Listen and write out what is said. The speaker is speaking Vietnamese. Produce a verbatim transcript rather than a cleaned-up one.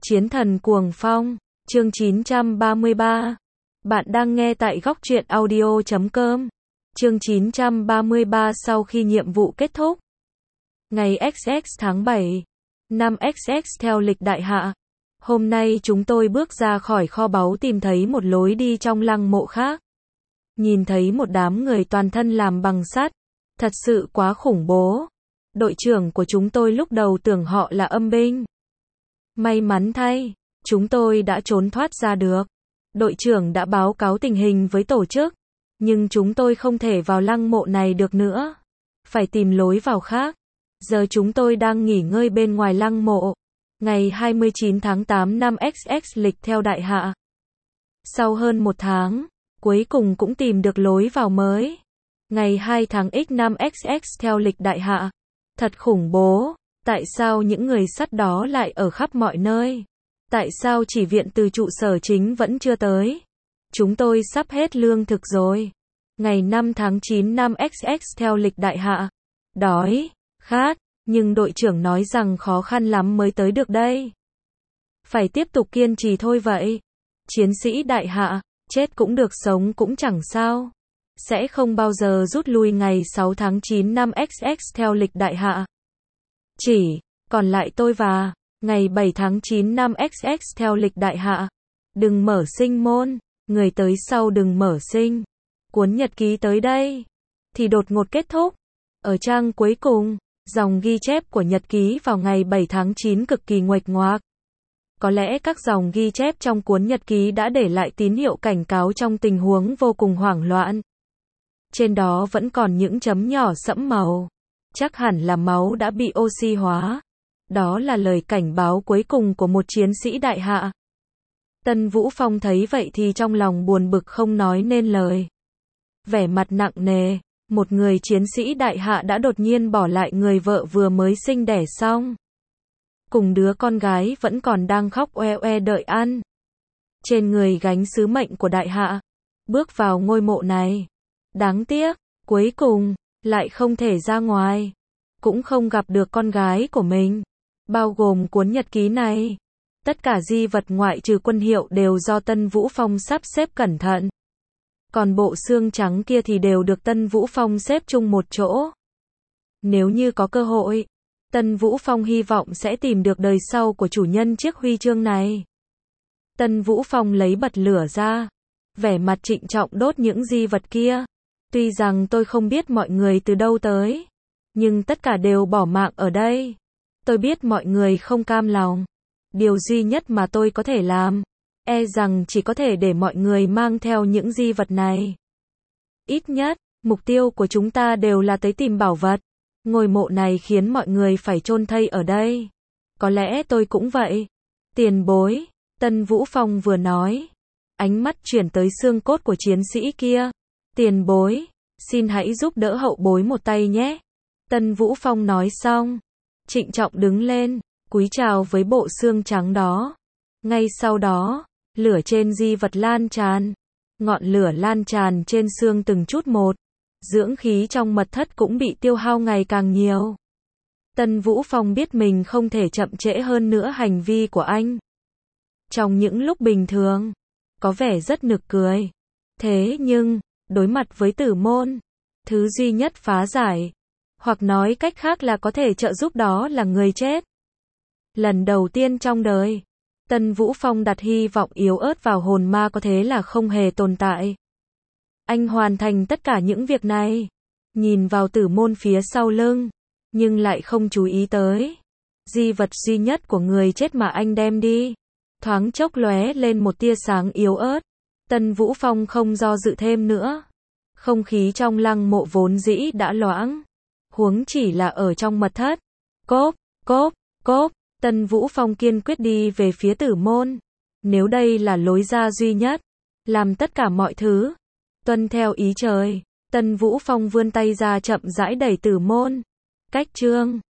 Chiến thần cuồng phong, chương chín trăm ba mươi ba. Bạn đang nghe tại góc truyện audio chấm com. Chương chín trăm ba mươi ba sau khi nhiệm vụ kết thúc. Ngày X X tháng bảy, năm X X theo lịch đại hạ. Hôm nay chúng tôi bước ra khỏi kho báu tìm thấy một lối đi trong lăng mộ khác. Nhìn thấy một đám người toàn thân làm bằng sắt. Thật sự quá khủng bố. Đội trưởng của chúng tôi lúc đầu tưởng họ là âm binh. May mắn thay, chúng tôi đã trốn thoát ra được. Đội trưởng đã báo cáo tình hình với tổ chức, nhưng chúng tôi không thể vào lăng mộ này được nữa. Phải tìm lối vào khác. Giờ chúng tôi đang nghỉ ngơi bên ngoài lăng mộ. Ngày hai mươi chín tháng tám năm X X lịch theo đại hạ. Sau hơn một tháng, cuối cùng cũng tìm được lối vào mới. Ngày hai tháng X năm X X theo lịch đại hạ. Thật khủng bố. Tại sao những người sắt đó lại ở khắp mọi nơi? Tại sao chỉ viện từ trụ sở chính vẫn chưa tới? Chúng tôi sắp hết lương thực rồi. Ngày năm tháng chín năm X X theo lịch đại hạ. Đói, khát, nhưng đội trưởng nói rằng khó khăn lắm mới tới được đây. Phải tiếp tục kiên trì thôi vậy. Chiến sĩ đại hạ, chết cũng được sống cũng chẳng sao. Sẽ không bao giờ rút lui ngày sáu tháng chín năm X X theo lịch đại hạ. Chỉ, còn lại tôi và, ngày bảy tháng chín năm X X theo lịch đại hạ. Đừng mở sinh môn, người tới sau đừng mở sinh. Cuốn nhật ký tới đây. Thì đột ngột kết thúc. Ở trang cuối cùng, dòng ghi chép của nhật ký vào ngày bảy tháng chín cực kỳ nguệch ngoạc. Có lẽ các dòng ghi chép trong cuốn nhật ký đã để lại tín hiệu cảnh cáo trong tình huống vô cùng hoảng loạn. Trên đó vẫn còn những chấm nhỏ sẫm màu. Chắc hẳn là máu đã bị oxy hóa. Đó là lời cảnh báo cuối cùng của một chiến sĩ đại hạ. Tân Vũ Phong thấy vậy thì trong lòng buồn bực không nói nên lời. Vẻ mặt nặng nề, một người chiến sĩ đại hạ đã đột nhiên bỏ lại người vợ vừa mới sinh đẻ xong. Cùng đứa con gái vẫn còn đang khóc oe oe đợi ăn. Trên người gánh sứ mệnh của đại hạ. Bước vào ngôi mộ này. Đáng tiếc, cuối cùng lại không thể ra ngoài, cũng không gặp được con gái của mình, bao gồm cuốn nhật ký này. Tất cả di vật ngoại trừ quân hiệu đều do Tân Vũ Phong sắp xếp cẩn thận. Còn bộ xương trắng kia thì đều được Tân Vũ Phong xếp chung một chỗ. Nếu như có cơ hội, Tân Vũ Phong hy vọng sẽ tìm được đời sau của chủ nhân chiếc huy chương này. Tân Vũ Phong lấy bật lửa ra, vẻ mặt trịnh trọng đốt những di vật kia. Tuy rằng tôi không biết mọi người từ đâu tới, nhưng tất cả đều bỏ mạng ở đây. Tôi biết mọi người không cam lòng. Điều duy nhất mà tôi có thể làm, e rằng chỉ có thể để mọi người mang theo những di vật này. Ít nhất, mục tiêu của chúng ta đều là tới tìm bảo vật. Ngôi mộ này khiến mọi người phải chôn thây ở đây. Có lẽ tôi cũng vậy. Tiền bối, Tân Vũ Phong vừa nói. Ánh mắt chuyển tới xương cốt của chiến sĩ kia. Tiền bối, xin hãy giúp đỡ hậu bối một tay nhé. Tân Vũ Phong nói xong, trịnh trọng đứng lên, cúi chào với bộ xương trắng đó. Ngay sau đó, lửa trên di vật lan tràn. Ngọn lửa lan tràn trên xương từng chút một. Dưỡng khí trong mật thất cũng bị tiêu hao ngày càng nhiều. Tân Vũ Phong biết mình không thể chậm trễ hơn nữa hành vi của anh. Trong những lúc bình thường, có vẻ rất nực cười. Thế nhưng, đối mặt với tử môn, thứ duy nhất phá giải, hoặc nói cách khác là có thể trợ giúp đó là người chết. Lần đầu tiên trong đời, Tân Vũ Phong đặt hy vọng yếu ớt vào hồn ma có thế là không hề tồn tại. Anh hoàn thành tất cả những việc này, nhìn vào tử môn phía sau lưng, nhưng lại không chú ý tới. Di vật duy nhất của người chết mà anh đem đi, thoáng chốc lóe lên một tia sáng yếu ớt. Tân Vũ Phong không do dự thêm nữa. Không khí trong lăng mộ vốn dĩ đã loãng. Huống chỉ là ở trong mật thất. Cốp, cốp, cốp. Tân Vũ Phong kiên quyết đi về phía tử môn. Nếu đây là lối ra duy nhất, làm tất cả mọi thứ tuân theo ý trời. Tân Vũ Phong vươn tay ra chậm rãi đẩy tử môn. Cách chương